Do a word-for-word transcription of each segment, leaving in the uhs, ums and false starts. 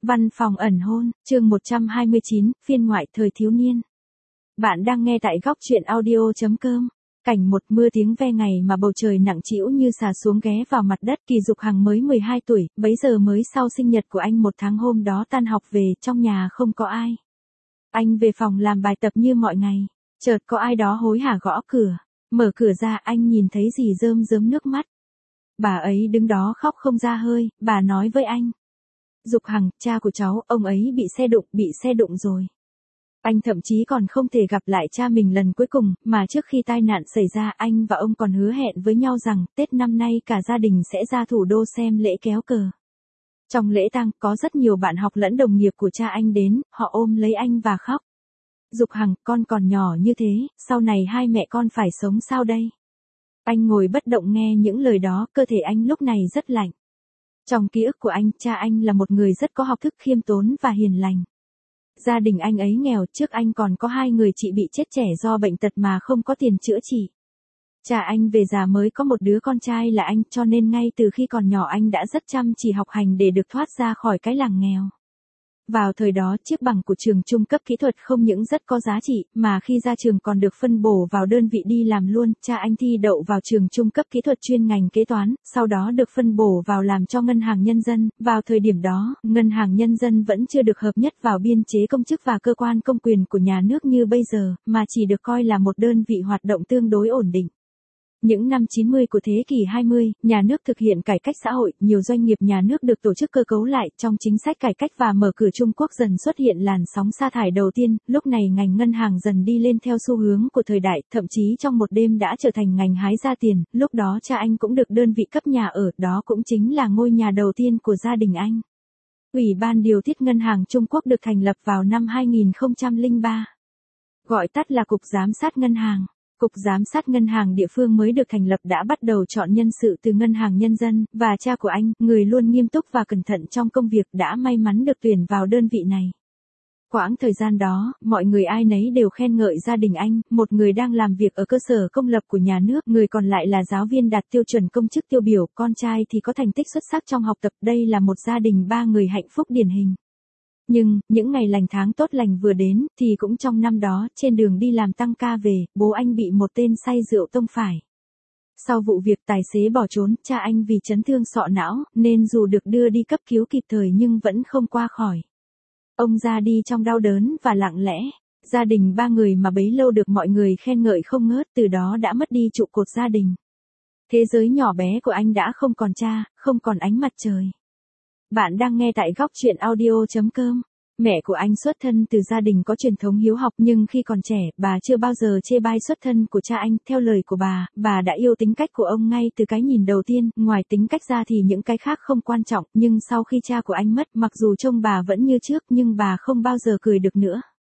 Văn phòng ẩn hôn, chương một trăm hai mươi chín, phiên ngoại thời thiếu niên. Bạn đang nghe tại góc truyện audio chấm com. Cảnh một mưa tiếng ve ngày mà bầu trời nặng trĩu như xà xuống ghé vào mặt đất. Kỳ Dục Hằng mới mười hai tuổi, bấy giờ mới sau sinh nhật của anh một tháng. Hôm đó tan học về, trong nhà không có ai. Anh về phòng làm bài tập như mọi ngày. Chợt có ai đó hối hả gõ cửa. Mở cửa ra, anh nhìn thấy dì rơm rớm nước mắt. Bà ấy đứng đó khóc không ra hơi. Bà nói với anh: Dục Hằng, cha của cháu, ông ấy bị xe đụng, bị xe đụng rồi. Anh thậm chí còn không thể gặp lại cha mình lần cuối cùng, mà trước khi tai nạn xảy ra anh và ông còn hứa hẹn với nhau rằng Tết năm nay cả gia đình sẽ ra thủ đô xem lễ kéo cờ. Trong lễ tang có rất nhiều bạn học lẫn đồng nghiệp của cha anh đến, họ ôm lấy anh và khóc. Dục Hằng, con còn nhỏ như thế, sau này hai mẹ con phải sống sao đây? Anh ngồi bất động nghe những lời đó, cơ thể anh lúc này rất lạnh. Trong ký ức của anh, cha anh là một người rất có học thức, khiêm tốn và hiền lành. Gia đình anh ấy nghèo, trước anh còn có hai người chị bị chết trẻ do bệnh tật mà không có tiền chữa trị. Cha anh về già mới có một đứa con trai là anh, cho nên ngay từ khi còn nhỏ anh đã rất chăm chỉ học hành để được thoát ra khỏi cái làng nghèo. Vào thời đó, chiếc bằng của trường trung cấp kỹ thuật không những rất có giá trị, mà khi ra trường còn được phân bổ vào đơn vị đi làm luôn. Cha anh thi đậu vào trường trung cấp kỹ thuật chuyên ngành kế toán, sau đó được phân bổ vào làm cho Ngân hàng Nhân dân. Vào thời điểm đó, Ngân hàng Nhân dân vẫn chưa được hợp nhất vào biên chế công chức và cơ quan công quyền của nhà nước như bây giờ, mà chỉ được coi là một đơn vị hoạt động tương đối ổn định. Những năm chín mươi của thế kỷ hai mươi, nhà nước thực hiện cải cách xã hội, nhiều doanh nghiệp nhà nước được tổ chức cơ cấu lại. Trong chính sách cải cách và mở cửa Trung Quốc dần xuất hiện làn sóng sa thải đầu tiên, lúc này ngành ngân hàng dần đi lên theo xu hướng của thời đại, thậm chí trong một đêm đã trở thành ngành hái ra tiền. Lúc đó cha anh cũng được đơn vị cấp nhà ở, đó cũng chính là ngôi nhà đầu tiên của gia đình anh. Ủy ban điều tiết Ngân hàng Trung Quốc được thành lập vào năm hai nghìn không trăm lẻ ba. Gọi tắt là Cục Giám sát Ngân hàng. Cục Giám sát Ngân hàng địa phương mới được thành lập đã bắt đầu chọn nhân sự từ Ngân hàng Nhân dân, và cha của anh, người luôn nghiêm túc và cẩn thận trong công việc, đã may mắn được tuyển vào đơn vị này. Quãng thời gian đó, mọi người ai nấy đều khen ngợi gia đình anh, một người đang làm việc ở cơ sở công lập của nhà nước, người còn lại là giáo viên đạt tiêu chuẩn công chức tiêu biểu, con trai thì có thành tích xuất sắc trong học tập. Đây là một gia đình ba người hạnh phúc điển hình. Nhưng, những ngày lành tháng tốt lành vừa đến, thì cũng trong năm đó, trên đường đi làm tăng ca về, bố anh bị một tên say rượu tông phải. Sau vụ việc tài xế bỏ trốn, cha anh vì chấn thương sọ não, nên dù được đưa đi cấp cứu kịp thời nhưng vẫn không qua khỏi. Ông ra đi trong đau đớn và lặng lẽ. Gia đình ba người mà bấy lâu được mọi người khen ngợi không ngớt, từ đó đã mất đi trụ cột gia đình. Thế giới nhỏ bé của anh đã không còn cha, không còn ánh mặt trời. Bạn đang nghe tại góc truyện audio chấm com. Mẹ của anh xuất thân từ gia đình có truyền thống hiếu học, nhưng khi còn trẻ, bà chưa bao giờ chê bai xuất thân của cha anh. Theo lời của bà, bà đã yêu tính cách của ông ngay từ cái nhìn đầu tiên. Ngoài tính cách ra thì những cái khác không quan trọng, nhưng sau khi cha của anh mất, mặc dù trông bà vẫn như trước, nhưng bà không bao giờ cười được nữa.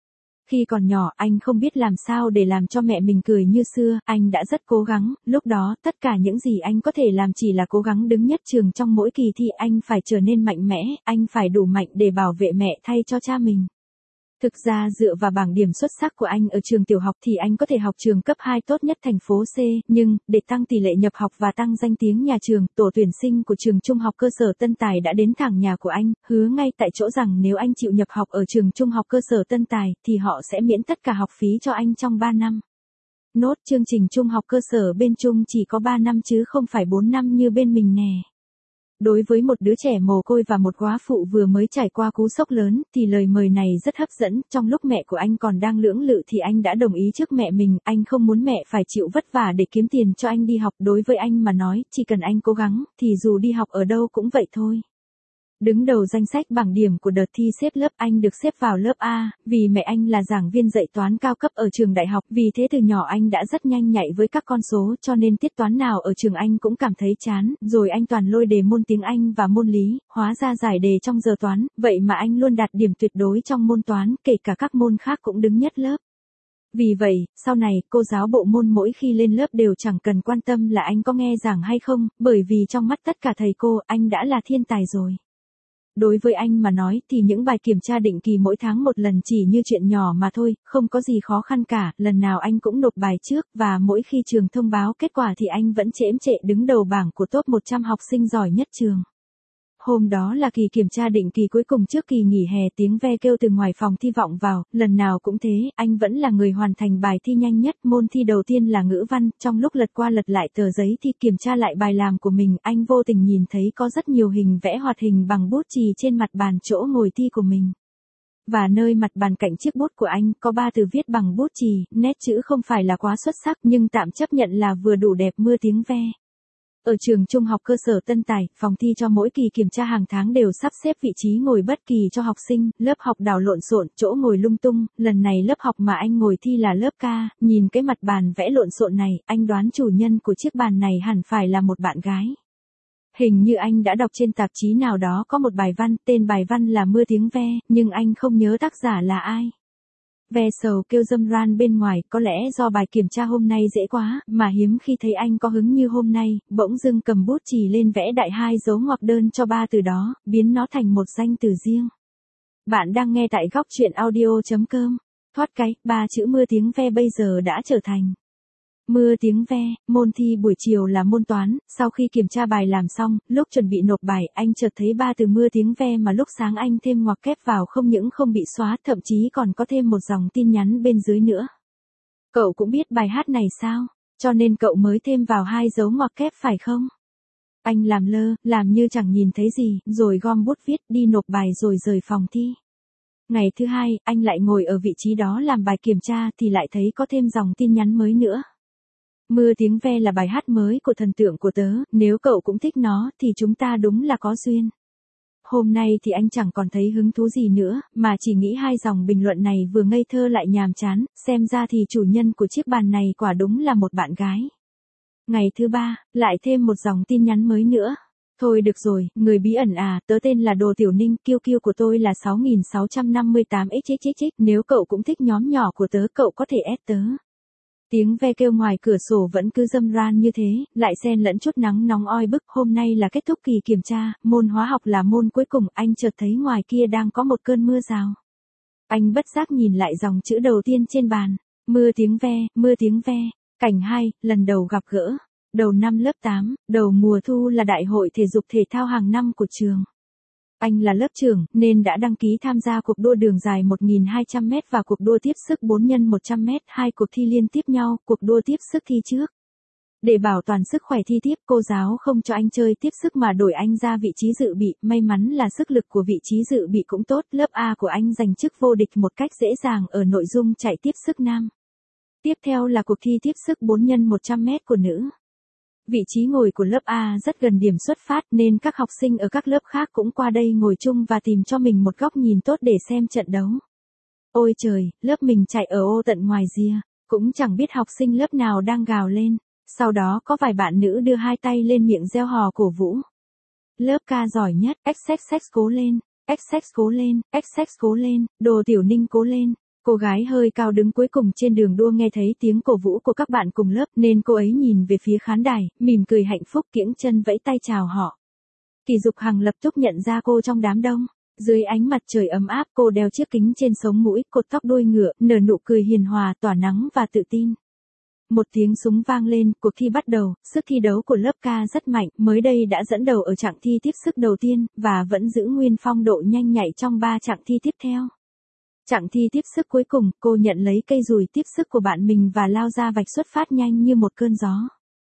Khi còn nhỏ, anh không biết làm sao để làm cho mẹ mình cười như xưa, anh đã rất cố gắng. Lúc đó, tất cả những gì anh có thể làm chỉ là cố gắng đứng nhất trường trong mỗi kỳ thi. Anh phải trở nên mạnh mẽ, anh phải đủ mạnh để bảo vệ mẹ thay cho cha mình. Thực ra dựa vào bảng điểm xuất sắc của anh ở trường tiểu học thì anh có thể học trường cấp hai tốt nhất thành phố C, nhưng, để tăng tỷ lệ nhập học và tăng danh tiếng nhà trường, tổ tuyển sinh của trường trung học cơ sở Tân Tài đã đến thẳng nhà của anh, hứa ngay tại chỗ rằng nếu anh chịu nhập học ở trường trung học cơ sở Tân Tài, thì họ sẽ miễn tất cả học phí cho anh trong ba năm. Nốt, chương trình trung học cơ sở bên Trung chỉ có ba năm chứ không phải bốn năm như bên mình nè. Đối với một đứa trẻ mồ côi và một góa phụ vừa mới trải qua cú sốc lớn, thì lời mời này rất hấp dẫn. Trong lúc mẹ của anh còn đang lưỡng lự thì anh đã đồng ý trước mẹ mình. Anh không muốn mẹ phải chịu vất vả để kiếm tiền cho anh đi học. Đối với anh mà nói, chỉ cần anh cố gắng, thì dù đi học ở đâu cũng vậy thôi. Đứng đầu danh sách bảng điểm của đợt thi xếp lớp, anh được xếp vào lớp A, vì mẹ anh là giảng viên dạy toán cao cấp ở trường đại học. Vì thế từ nhỏ anh đã rất nhanh nhạy với các con số, cho nên tiết toán nào ở trường anh cũng cảm thấy chán. Rồi anh toàn lôi đề môn tiếng Anh và môn lý, hóa ra giải đề trong giờ toán, vậy mà anh luôn đạt điểm tuyệt đối trong môn toán, kể cả các môn khác cũng đứng nhất lớp. Vì vậy, sau này, cô giáo bộ môn mỗi khi lên lớp đều chẳng cần quan tâm là anh có nghe giảng hay không, bởi vì trong mắt tất cả thầy cô, anh đã là thiên tài rồi. Đối với anh mà nói thì những bài kiểm tra định kỳ mỗi tháng một lần chỉ như chuyện nhỏ mà thôi, không có gì khó khăn cả. Lần nào anh cũng nộp bài trước, và mỗi khi trường thông báo kết quả thì anh vẫn chễm chệ đứng đầu bảng của top một trăm học sinh giỏi nhất trường. Hôm đó là kỳ kiểm tra định kỳ cuối cùng trước kỳ nghỉ hè, tiếng ve kêu từ ngoài phòng thi vọng vào, lần nào cũng thế, anh vẫn là người hoàn thành bài thi nhanh nhất, môn thi đầu tiên là ngữ văn, trong lúc lật qua lật lại tờ giấy thi kiểm tra lại bài làm của mình, anh vô tình nhìn thấy có rất nhiều hình vẽ hoạt hình bằng bút chì trên mặt bàn chỗ ngồi thi của mình. Và nơi mặt bàn cạnh chiếc bút của anh có ba từ viết bằng bút chì, nét chữ không phải là quá xuất sắc nhưng tạm chấp nhận là vừa đủ đẹp mưa tiếng ve. Ở trường trung học cơ sở Tân Tài, phòng thi cho mỗi kỳ kiểm tra hàng tháng đều sắp xếp vị trí ngồi bất kỳ cho học sinh, lớp học đảo lộn xộn, chỗ ngồi lung tung, lần này lớp học mà anh ngồi thi là lớp K, nhìn cái mặt bàn vẽ lộn xộn này, anh đoán chủ nhân của chiếc bàn này hẳn phải là một bạn gái. Hình như anh đã đọc trên tạp chí nào đó có một bài văn, tên bài văn là Mưa tiếng ve, nhưng anh không nhớ tác giả là ai. Ve sầu kêu râm ran bên ngoài, có lẽ do bài kiểm tra hôm nay dễ quá, mà hiếm khi thấy anh có hứng như hôm nay, bỗng dưng cầm bút chì lên vẽ đại hai dấu ngoặc đơn cho ba từ đó, biến nó thành một danh từ riêng. Bạn đang nghe tại góc truyện audio chấm com. Thoát cái, ba chữ mưa tiếng ve bây giờ đã trở thành Mưa tiếng ve. Môn thi buổi chiều là môn toán, sau khi kiểm tra bài làm xong, lúc chuẩn bị nộp bài, anh chợt thấy ba từ mưa tiếng ve mà lúc sáng anh thêm ngoặc kép vào không những không bị xóa, thậm chí còn có thêm một dòng tin nhắn bên dưới nữa. Cậu cũng biết bài hát này sao? Cho nên cậu mới thêm vào hai dấu ngoặc kép phải không? Anh làm lơ, làm như chẳng nhìn thấy gì, rồi gom bút viết đi nộp bài rồi rời phòng thi. Ngày thứ hai, anh lại ngồi ở vị trí đó làm bài kiểm tra thì lại thấy có thêm dòng tin nhắn mới nữa. Mưa tiếng ve là bài hát mới của thần tượng của tớ, nếu cậu cũng thích nó thì chúng ta đúng là có duyên. Hôm nay thì anh chẳng còn thấy hứng thú gì nữa, mà chỉ nghĩ hai dòng bình luận này vừa ngây thơ lại nhàm chán, xem ra thì chủ nhân của chiếc bàn này quả đúng là một bạn gái. Ngày thứ ba, lại thêm một dòng tin nhắn mới nữa. Thôi được rồi, người bí ẩn à, tớ tên là Đồ Tiểu Ninh, kiu kiu của tôi là sáu nghìn sáu trăm năm mươi tám x x x, nếu cậu cũng thích nhóm nhỏ của tớ cậu có thể add tớ. Tiếng ve kêu ngoài cửa sổ vẫn cứ râm ran như thế, lại xen lẫn chút nắng nóng oi bức. Hôm nay là kết thúc kỳ kiểm tra, môn hóa học là môn cuối cùng, anh chợt thấy ngoài kia đang có một cơn mưa rào. Anh bất giác nhìn lại dòng chữ đầu tiên trên bàn, mưa tiếng ve, mưa tiếng ve. Cảnh hai, lần đầu gặp gỡ. Đầu năm lớp tám, đầu mùa thu là đại hội thể dục thể thao hàng năm của trường. Anh là lớp trưởng, nên đã đăng ký tham gia cuộc đua đường dài một nghìn hai trăm mét và cuộc đua tiếp sức bốn nhân một trăm mét, hai cuộc thi liên tiếp nhau, cuộc đua tiếp sức thi trước. Để bảo toàn sức khỏe thi tiếp, cô giáo không cho anh chơi tiếp sức mà đổi anh ra vị trí dự bị, may mắn là sức lực của vị trí dự bị cũng tốt, lớp A của anh giành chức vô địch một cách dễ dàng ở nội dung chạy tiếp sức nam. Tiếp theo là cuộc thi tiếp sức bốn nhân một trăm mét của nữ. Vị trí ngồi của lớp A rất gần điểm xuất phát nên các học sinh ở các lớp khác cũng qua đây ngồi chung và tìm cho mình một góc nhìn tốt để xem trận đấu. Ôi trời, lớp mình chạy ở ô tận ngoài rìa, cũng chẳng biết học sinh lớp nào đang gào lên. Sau đó có vài bạn nữ đưa hai tay lên miệng reo hò cổ vũ. Lớp K giỏi nhất, ích ích ích cố lên, ích ích cố lên, ích ích cố lên, Đồ Tiểu Ninh cố lên. Cô gái hơi cao đứng cuối cùng trên đường đua nghe thấy tiếng cổ vũ của các bạn cùng lớp nên cô ấy nhìn về phía khán đài, mỉm cười hạnh phúc kiễng chân vẫy tay chào họ. Kỳ Dục Hằng lập tức nhận ra cô trong đám đông. Dưới ánh mặt trời ấm áp cô đeo chiếc kính trên sống mũi, cột tóc đuôi ngựa, nở nụ cười hiền hòa tỏa nắng và tự tin. Một tiếng súng vang lên, cuộc thi bắt đầu, sức thi đấu của lớp K rất mạnh, mới đây đã dẫn đầu ở chặng thi tiếp sức đầu tiên, và vẫn giữ nguyên phong độ nhanh nhạy trong ba chặng thi tiếp theo. Chặng thi tiếp sức cuối cùng, cô nhận lấy cây dùi tiếp sức của bạn mình và lao ra vạch xuất phát nhanh như một cơn gió.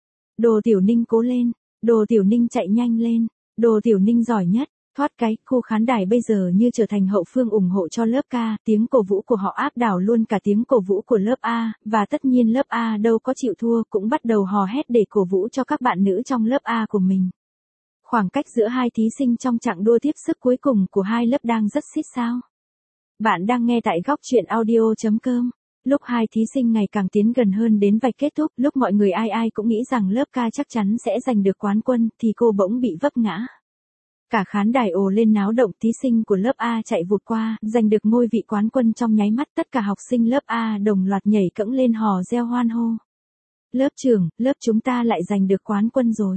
Đồ Tiểu Ninh cố lên, Đồ Tiểu Ninh chạy nhanh lên, Đồ Tiểu Ninh giỏi nhất. Thoát cái, khu khán đài bây giờ như trở thành hậu phương ủng hộ cho lớp K, tiếng cổ vũ của họ áp đảo luôn cả tiếng cổ vũ của lớp A, và tất nhiên lớp A đâu có chịu thua cũng bắt đầu hò hét để cổ vũ cho các bạn nữ trong lớp A của mình. Khoảng cách giữa hai thí sinh trong chặng đua tiếp sức cuối cùng của hai lớp đang rất xít sao. Bạn đang nghe tại góc truyện audio chấm com. Lúc hai thí sinh ngày càng tiến gần hơn đến vạch kết thúc, lúc mọi người ai ai cũng nghĩ rằng lớp K chắc chắn sẽ giành được quán quân, thì cô bỗng bị vấp ngã. Cả khán đài ồ lên náo động, thí sinh của lớp A chạy vụt qua, giành được ngôi vị quán quân trong nháy mắt, tất cả học sinh lớp A đồng loạt nhảy cẫng lên hò reo hoan hô. Lớp trưởng, lớp chúng ta lại giành được quán quân rồi.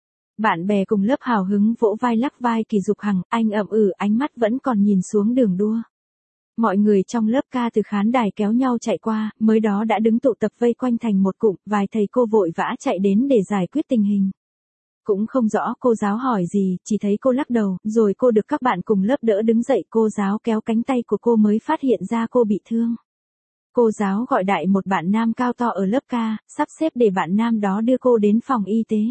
Bạn bè cùng lớp hào hứng vỗ vai lắc vai Kỳ Dục Hằng, anh ậm ừ ánh mắt vẫn còn nhìn xuống đường đua. Mọi người trong lớp K từ khán đài kéo nhau chạy qua, mới đó đã đứng tụ tập vây quanh thành một cụm, vài thầy cô vội vã chạy đến để giải quyết tình hình. Cũng không rõ cô giáo hỏi gì, chỉ thấy cô lắc đầu, rồi cô được các bạn cùng lớp đỡ đứng dậy, cô giáo kéo cánh tay của cô mới phát hiện ra cô bị thương. Cô giáo gọi đại một bạn nam cao to ở lớp K, sắp xếp để bạn nam đó đưa cô đến phòng y tế.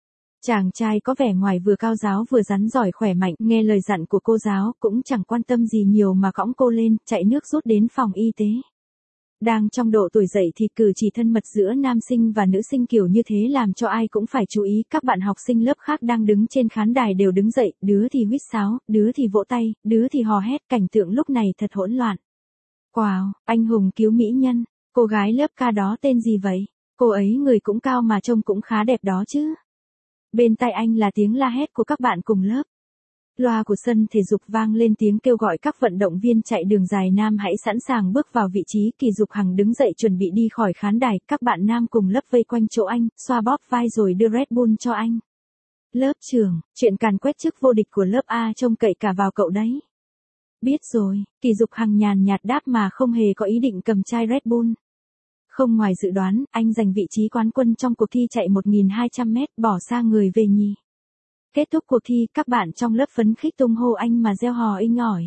Chàng trai có vẻ ngoài vừa cao giáo vừa rắn giỏi khỏe mạnh, nghe lời dặn của cô giáo, cũng chẳng quan tâm gì nhiều mà cõng cô lên, chạy nước rút đến phòng y tế. Đang trong độ tuổi dậy thì cử chỉ thân mật giữa nam sinh và nữ sinh kiểu như thế làm cho ai cũng phải chú ý, các bạn học sinh lớp khác đang đứng trên khán đài đều đứng dậy, đứa thì huýt sáo, đứa thì vỗ tay, đứa thì hò hét, cảnh tượng lúc này thật hỗn loạn. Wow, anh hùng cứu mỹ nhân, cô gái lớp K đó tên gì vậy? Cô ấy người cũng cao mà trông cũng khá đẹp đó chứ. Bên tai anh là tiếng la hét của các bạn cùng lớp. Loa của sân thể dục vang lên tiếng kêu gọi các vận động viên chạy đường dài nam hãy sẵn sàng bước vào vị trí. Kỳ Dục Hằng đứng dậy chuẩn bị đi khỏi khán đài, các bạn nam cùng lớp vây quanh chỗ anh, xoa bóp vai rồi đưa Red Bull cho anh. Lớp trưởng, chuyện càn quét chức vô địch của lớp A trông cậy cả vào cậu đấy. Biết rồi, Kỳ Dục Hằng nhàn nhạt đáp mà không hề có ý định cầm chai Red Bull. Không ngoài dự đoán, anh giành vị trí quán quân trong cuộc thi chạy một nghìn hai trăm mét, bỏ xa người về nhì. Kết thúc cuộc thi, các bạn trong lớp phấn khích tung hô anh mà reo hò inh ỏi.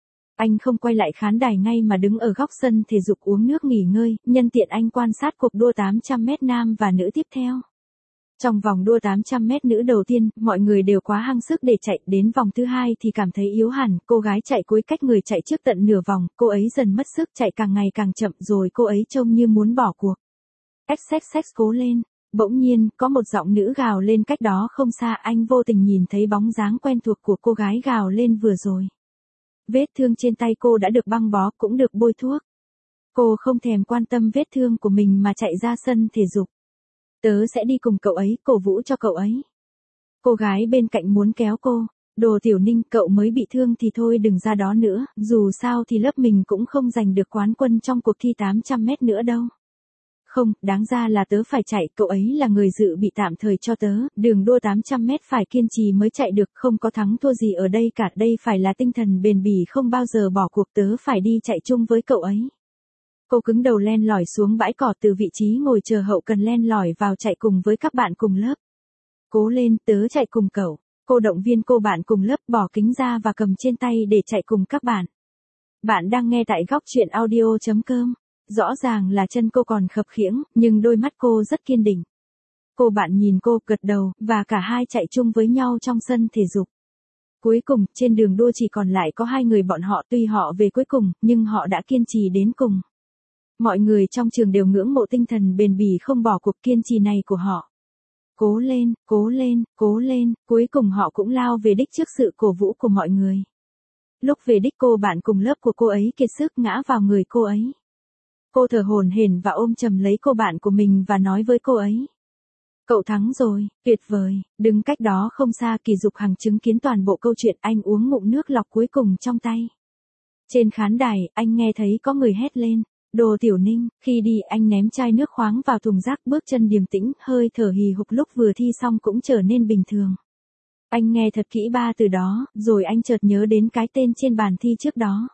Anh không quay lại khán đài ngay mà đứng ở góc sân thể dục uống nước nghỉ ngơi, nhân tiện anh quan sát cuộc đua tám trăm mét nam và nữ tiếp theo. Trong vòng đua tám trăm mét nữ đầu tiên, mọi người đều quá hăng sức để chạy, đến vòng thứ hai thì cảm thấy yếu hẳn, cô gái chạy cuối cách người chạy trước tận nửa vòng, cô ấy dần mất sức, chạy càng ngày càng chậm rồi cô ấy trông như muốn bỏ cuộc. Xx xx cố lên. Bỗng nhiên, có một giọng nữ gào lên cách đó không xa, anh vô tình nhìn thấy bóng dáng quen thuộc của cô gái gào lên vừa rồi. Vết thương trên tay cô đã được băng bó, cũng được bôi thuốc. Cô không thèm quan tâm vết thương của mình mà chạy ra sân thể dục. Tớ sẽ đi cùng cậu ấy, cổ vũ cho cậu ấy. Cô gái bên cạnh muốn kéo cô. Đồ Tiểu Ninh, cậu mới bị thương thì thôi đừng ra đó nữa, dù sao thì lớp mình cũng không giành được quán quân trong cuộc thi tám trăm mét nữa đâu. Không, đáng ra là tớ phải chạy, cậu ấy là người dự bị tạm thời cho tớ, đường đua tám trăm mét phải kiên trì mới chạy được, không có thắng thua gì ở đây cả, đây phải là tinh thần bền bỉ không bao giờ bỏ cuộc, tớ phải đi chạy chung với cậu ấy. Cô cứng đầu len lỏi xuống bãi cỏ, từ vị trí ngồi chờ hậu cần len lỏi vào chạy cùng với các bạn cùng lớp. Cố lên, tớ chạy cùng cậu. Cô động viên cô bạn cùng lớp bỏ kính ra và cầm trên tay để chạy cùng các bạn. Bạn đang nghe tại góc truyện audio chấm com. Rõ ràng là chân cô còn khập khiễng, nhưng đôi mắt cô rất kiên định. Cô bạn nhìn cô, gật đầu, và cả hai chạy chung với nhau trong sân thể dục. Cuối cùng, trên đường đua chỉ còn lại có hai người bọn họ, tuy họ về cuối cùng, nhưng họ đã kiên trì đến cùng. Mọi người trong trường đều ngưỡng mộ tinh thần bền bỉ không bỏ cuộc kiên trì này của họ. Cố lên, cố lên, cố lên, cuối cùng họ cũng lao về đích trước sự cổ vũ của mọi người. Lúc về đích cô bạn cùng lớp của cô ấy kiệt sức ngã vào người cô ấy. Cô thở hổn hển và ôm chầm lấy cô bạn của mình và nói với cô ấy. Cậu thắng rồi, tuyệt vời, đứng cách đó không xa. Kỳ Dục Hằng chứng kiến toàn bộ câu chuyện, anh uống ngụm nước lọc cuối cùng trong tay. Trên khán đài, anh nghe thấy có người hét lên. Đồ Tiểu Ninh, khi đi anh ném chai nước khoáng vào thùng rác, bước chân điềm tĩnh, hơi thở hì hục, lúc vừa thi xong cũng trở nên bình thường. Anh nghe thật kỹ ba từ đó, rồi anh chợt nhớ đến cái tên trên bàn thi trước đó.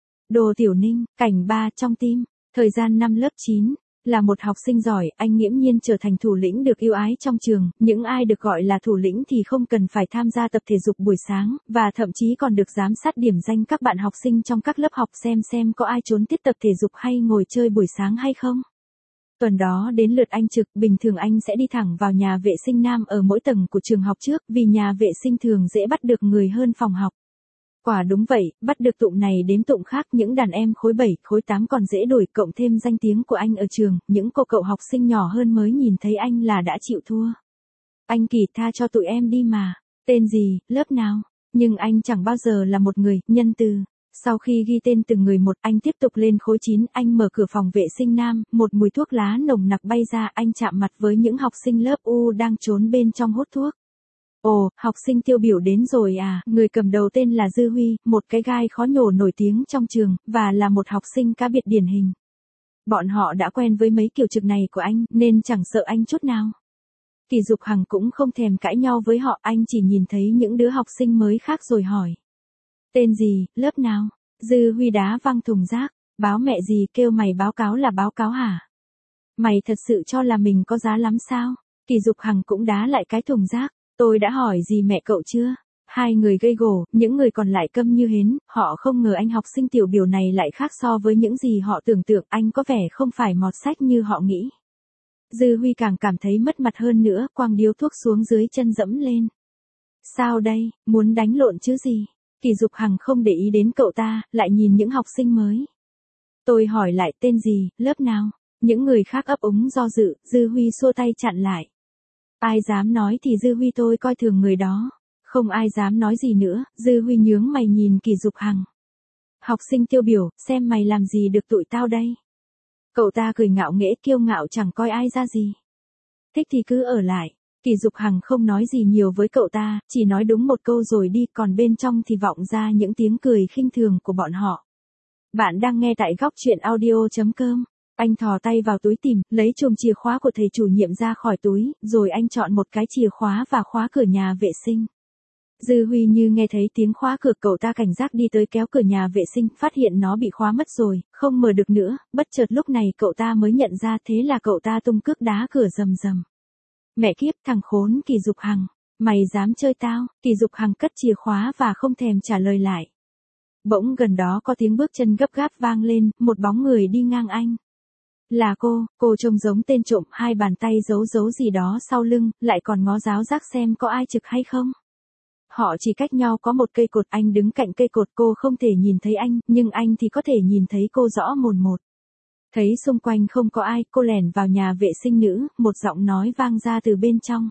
Đồ Tiểu Ninh, cảnh ba trong tim. Thời gian năm lớp chín, là một học sinh giỏi, anh nghiễm nhiên trở thành thủ lĩnh được yêu ái trong trường, những ai được gọi là thủ lĩnh thì không cần phải tham gia tập thể dục buổi sáng, và thậm chí còn được giám sát điểm danh các bạn học sinh trong các lớp học xem xem có ai trốn tiết tập thể dục hay ngồi chơi buổi sáng hay không. Tuần đó đến lượt anh trực, bình thường anh sẽ đi thẳng vào nhà vệ sinh nam ở mỗi tầng của trường học trước, vì nhà vệ sinh thường dễ bắt được người hơn phòng học. Quả đúng vậy, bắt được tụm này đếm tụm khác, những đàn em khối bảy, khối tám còn dễ đổi, cộng thêm danh tiếng của anh ở trường, những cô cậu học sinh nhỏ hơn mới nhìn thấy anh là đã chịu thua. Anh Kỳ, tha cho tụi em đi mà, tên gì, lớp nào, nhưng anh chẳng bao giờ là một người, nhân từ. Sau khi ghi tên từng người một, anh tiếp tục lên khối chín, anh mở cửa phòng vệ sinh nam, một mùi thuốc lá nồng nặc bay ra, anh chạm mặt với những học sinh lớp U đang trốn bên trong hút thuốc. Ồ, học sinh tiêu biểu đến rồi à, người cầm đầu tên là Dư Huy, một cái gai khó nhổ nổi tiếng trong trường, và là một học sinh cá biệt điển hình. Bọn họ đã quen với mấy kiểu trực này của anh, nên chẳng sợ anh chút nào. Kỳ Dục Hằng cũng không thèm cãi nhau với họ, anh chỉ nhìn thấy những đứa học sinh mới khác rồi hỏi. Tên gì, lớp nào? Dư Huy đá văng thùng rác, báo mẹ gì kêu mày báo cáo là báo cáo hả? Mày thật sự cho là mình có giá lắm sao? Kỳ Dục Hằng cũng đá lại cái thùng rác. Tôi đã hỏi gì mẹ cậu chưa? Hai người gây gổ, những người còn lại câm như hến, họ không ngờ anh học sinh tiểu biểu này lại khác so với những gì họ tưởng tượng, anh có vẻ không phải mọt sách như họ nghĩ. Dư Huy càng cảm thấy mất mặt hơn nữa, quăng điếu thuốc xuống dưới chân dẫm lên. Sao đây, muốn đánh lộn chứ gì? Kỳ Dục Hằng không để ý đến cậu ta, lại nhìn những học sinh mới. Tôi hỏi lại tên gì, lớp nào? Những người khác ấp úng do dự, Dư Huy xua tay chặn lại. Ai dám nói thì Dư Huy tôi coi thường người đó. Không ai dám nói gì nữa, Dư Huy nhướng mày nhìn Kỳ Dục Hằng. Học sinh tiêu biểu, xem mày làm gì được tụi tao đây. Cậu ta cười ngạo nghễ kiêu ngạo chẳng coi ai ra gì. Thích thì cứ ở lại. Kỳ Dục Hằng không nói gì nhiều với cậu ta, chỉ nói đúng một câu rồi đi, còn bên trong thì vọng ra những tiếng cười khinh thường của bọn họ. Bạn đang nghe tại góc truyện audio chấm com. Anh thò tay vào túi tìm, lấy chùm chìa khóa của thầy chủ nhiệm ra khỏi túi, rồi anh chọn một cái chìa khóa và khóa cửa nhà vệ sinh. Dư Huy như nghe thấy tiếng khóa cửa, cậu ta cảnh giác đi tới kéo cửa nhà vệ sinh, phát hiện nó bị khóa mất rồi, không mở được nữa, bất chợt lúc này cậu ta mới nhận ra, thế là cậu ta tung cước đá cửa rầm rầm. Mẹ kiếp, thằng khốn Kỳ Dục Hằng, mày dám chơi tao? Kỳ Dục Hằng cất chìa khóa và không thèm trả lời lại. Bỗng gần đó có tiếng bước chân gấp gáp vang lên, một bóng người đi ngang anh. Là cô, cô trông giống tên trộm, hai bàn tay giấu giấu gì đó sau lưng, lại còn ngó giáo giác xem có ai trực hay không. Họ chỉ cách nhau có một cây cột, anh đứng cạnh cây cột, cô không thể nhìn thấy anh, nhưng anh thì có thể nhìn thấy cô rõ mồn một. Thấy xung quanh không có ai, cô lẻn vào nhà vệ sinh nữ, một giọng nói vang ra từ bên trong.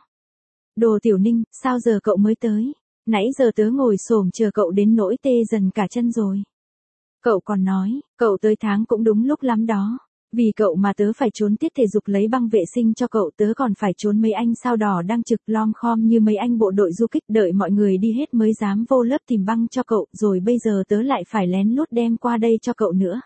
Đồ Tiểu Ninh, sao giờ cậu mới tới? Nãy giờ tớ ngồi xổm chờ cậu đến nỗi tê dần cả chân rồi. Cậu còn nói, cậu tới tháng cũng đúng lúc lắm đó. Vì cậu mà tớ phải trốn tiết thể dục lấy băng vệ sinh cho cậu, tớ còn phải trốn mấy anh sao đỏ đang trực lom khom như mấy anh bộ đội du kích, đợi mọi người đi hết mới dám vô lớp tìm băng cho cậu, rồi bây giờ tớ lại phải lén lút đem qua đây cho cậu nữa.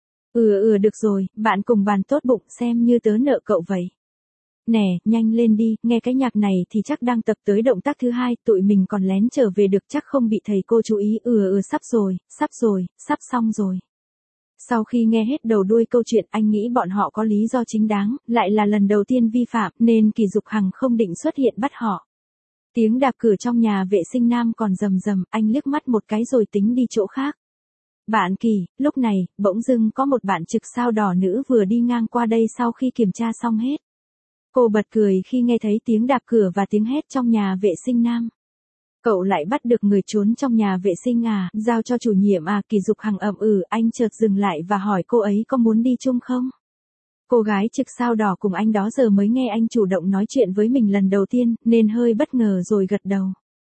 Ừ ừ được rồi, bạn cùng bàn tốt bụng, xem như tớ nợ cậu vậy. Nè, nhanh lên đi, nghe cái nhạc này thì chắc đang tập tới động tác thứ hai, tụi mình còn lén trở về được, chắc không bị thầy cô chú ý. Ừ ừ sắp rồi, sắp rồi, sắp xong rồi. Sau khi nghe hết đầu đuôi câu chuyện, anh nghĩ bọn họ có lý do chính đáng, lại là lần đầu tiên vi phạm, nên Kỳ Dục Hằng không định xuất hiện bắt họ. Tiếng đạp cửa trong nhà vệ sinh nam còn rầm rầm, anh liếc mắt một cái rồi tính đi chỗ khác. Bạn Kỳ, lúc này, bỗng dưng có một bạn trực sao đỏ nữ vừa đi ngang qua đây sau khi kiểm tra xong hết. Cô bật cười khi nghe thấy tiếng đạp cửa và tiếng hét trong nhà vệ sinh nam. Cậu lại bắt được người trốn trong nhà vệ sinh à, giao cho chủ nhiệm à? Kỳ Dục Hằng ậm ừ, anh chợt dừng lại và hỏi cô ấy có muốn đi chung không? Cô gái trực sao đỏ cùng anh đó giờ mới nghe anh chủ động nói chuyện với mình lần đầu tiên, nên hơi bất ngờ rồi gật đầu.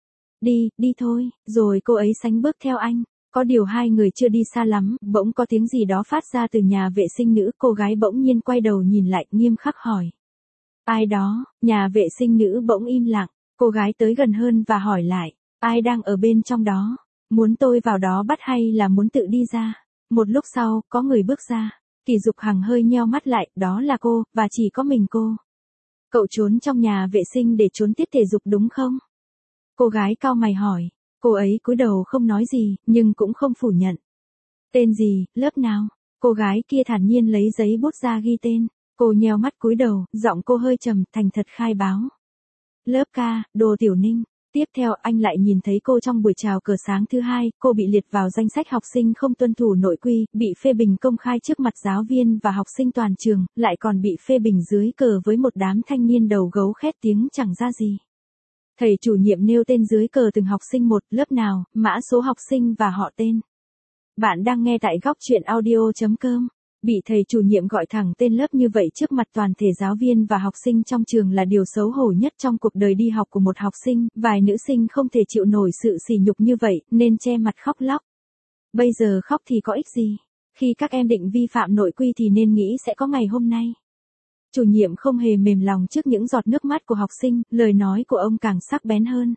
Đi, đi thôi, rồi cô ấy sánh bước theo anh. Có điều hai người chưa đi xa lắm, bỗng có tiếng gì đó phát ra từ nhà vệ sinh nữ, cô gái bỗng nhiên quay đầu nhìn lại, nghiêm khắc hỏi. Ai đó? Nhà vệ sinh nữ bỗng im lặng. Cô gái tới gần hơn và hỏi lại, ai đang ở bên trong đó? Muốn tôi vào đó bắt hay là muốn tự đi ra? Một lúc sau, có người bước ra. Kỳ Dục Hằng hơi nheo mắt lại, đó là cô, và chỉ có mình cô. Cậu trốn trong nhà vệ sinh để trốn tiết thể dục đúng không? Cô gái cau mày hỏi. Cô ấy cúi đầu không nói gì, nhưng cũng không phủ nhận. Tên gì, lớp nào? Cô gái kia thản nhiên lấy giấy bút ra ghi tên. Cô nheo mắt cúi đầu, giọng cô hơi trầm, thành thật khai báo. Lớp K, Đồ Tiểu Ninh. Tiếp theo anh lại nhìn thấy cô trong buổi chào cờ sáng thứ hai, cô bị liệt vào danh sách học sinh không tuân thủ nội quy, bị phê bình công khai trước mặt giáo viên và học sinh toàn trường, lại còn bị phê bình dưới cờ với một đám thanh niên đầu gấu khét tiếng chẳng ra gì. Thầy chủ nhiệm nêu tên dưới cờ từng học sinh một, lớp nào, mã số học sinh và họ tên. Bạn đang nghe tại góc truyện audio chấm com. Bị thầy chủ nhiệm gọi thẳng tên lớp như vậy trước mặt toàn thể giáo viên và học sinh trong trường là điều xấu hổ nhất trong cuộc đời đi học của một học sinh, vài nữ sinh không thể chịu nổi sự sỉ nhục như vậy, nên che mặt khóc lóc. Bây giờ khóc thì có ích gì? Khi các em định vi phạm nội quy thì nên nghĩ sẽ có ngày hôm nay. Chủ nhiệm không hề mềm lòng trước những giọt nước mắt của học sinh, lời nói của ông càng sắc bén hơn.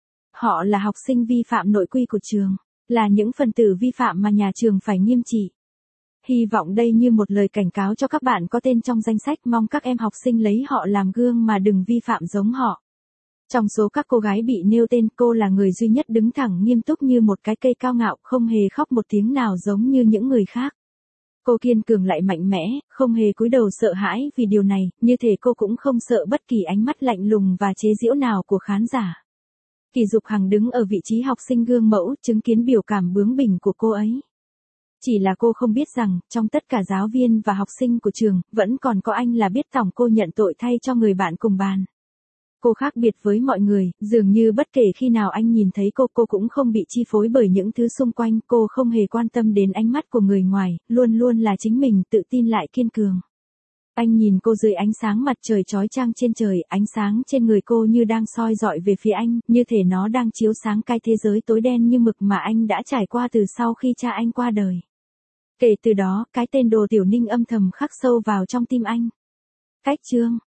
Họ là học sinh vi phạm nội quy của trường, là những phần tử vi phạm mà nhà trường phải nghiêm trị. Hy vọng đây như một lời cảnh cáo cho các bạn có tên trong danh sách, mong các em học sinh lấy họ làm gương mà đừng vi phạm giống họ. Trong số các cô gái bị nêu tên, cô là người duy nhất đứng thẳng nghiêm túc như một cái cây cao ngạo, không hề khóc một tiếng nào giống như những người khác. Cô kiên cường lại mạnh mẽ, không hề cúi đầu sợ hãi vì điều này, như thể cô cũng không sợ bất kỳ ánh mắt lạnh lùng và chế giễu nào của khán giả. Kỳ Dục Hằng đứng ở vị trí học sinh gương mẫu, chứng kiến biểu cảm bướng bỉnh của cô ấy. Chỉ là cô không biết rằng, trong tất cả giáo viên và học sinh của trường, vẫn còn có anh là biết tòng cô nhận tội thay cho người bạn cùng bàn. Cô khác biệt với mọi người, dường như bất kể khi nào anh nhìn thấy cô, cô cũng không bị chi phối bởi những thứ xung quanh, cô không hề quan tâm đến ánh mắt của người ngoài, luôn luôn là chính mình, tự tin lại kiên cường. Anh nhìn cô dưới ánh sáng mặt trời chói chang trên trời, ánh sáng trên người cô như đang soi dọi về phía anh, như thể nó đang chiếu sáng cái thế giới tối đen như mực mà anh đã trải qua từ sau khi cha anh qua đời. Kể từ đó, cái tên Đồ Tiểu Ninh âm thầm khắc sâu vào trong tim anh. Cách chương